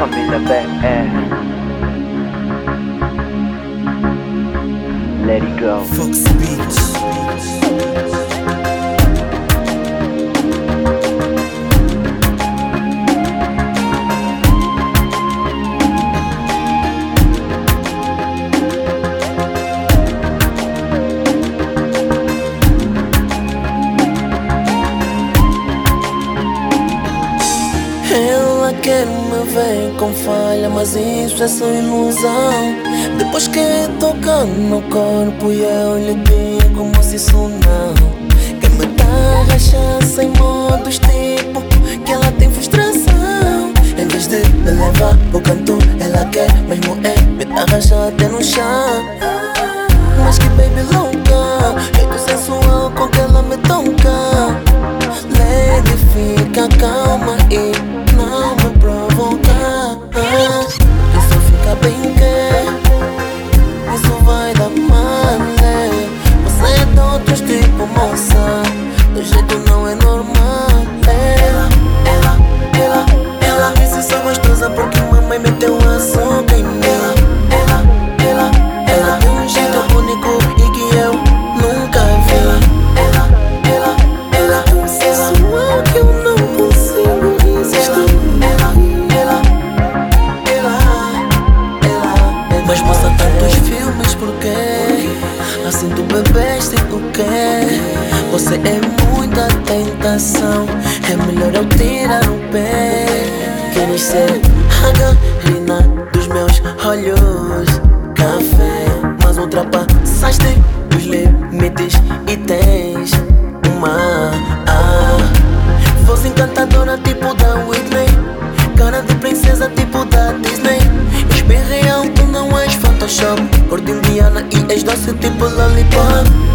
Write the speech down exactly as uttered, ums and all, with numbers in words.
Família B R. Let it go. Fox Beats. Ela quer me ver com falha, mas isso é só ilusão. Depois que toca no corpo e eu lhe digo como se isso não. Quer me dar rachar sem modos, tipo que ela tem frustração. Em vez de me levar pro canto, ela quer mesmo é me dar rachar até no chão. Mas que baby louca, jeito sensual com que ela me toca. Lady, fica calma e não me provocar. Isso fica bem que isso vai dar male. Você é de outros tipo, moça, do jeito não é normal. Ela, ela, ela, ela disse sou gostosa porque mamãe meteu açúcar em mim. Ela, ela, ela tem um jeito único e que eu nunca vi. Ela, ela, ela, ela sensual que eu não consigo resistir. Ela, ela, ela, ela. Mas moça, tantos filmes porquê? Assim tu bebeste o quê? Você é muita tentação, é melhor eu tirar o pé. Queres ser a garina dos meus olhos, café, mas ultrapassaste os limites e tens uma ah, voz encantadora tipo da Whitney, cara de princesa tipo da Disney. És bem real, tu não és Photoshop, cor de indiana e és doce tipo lollipop.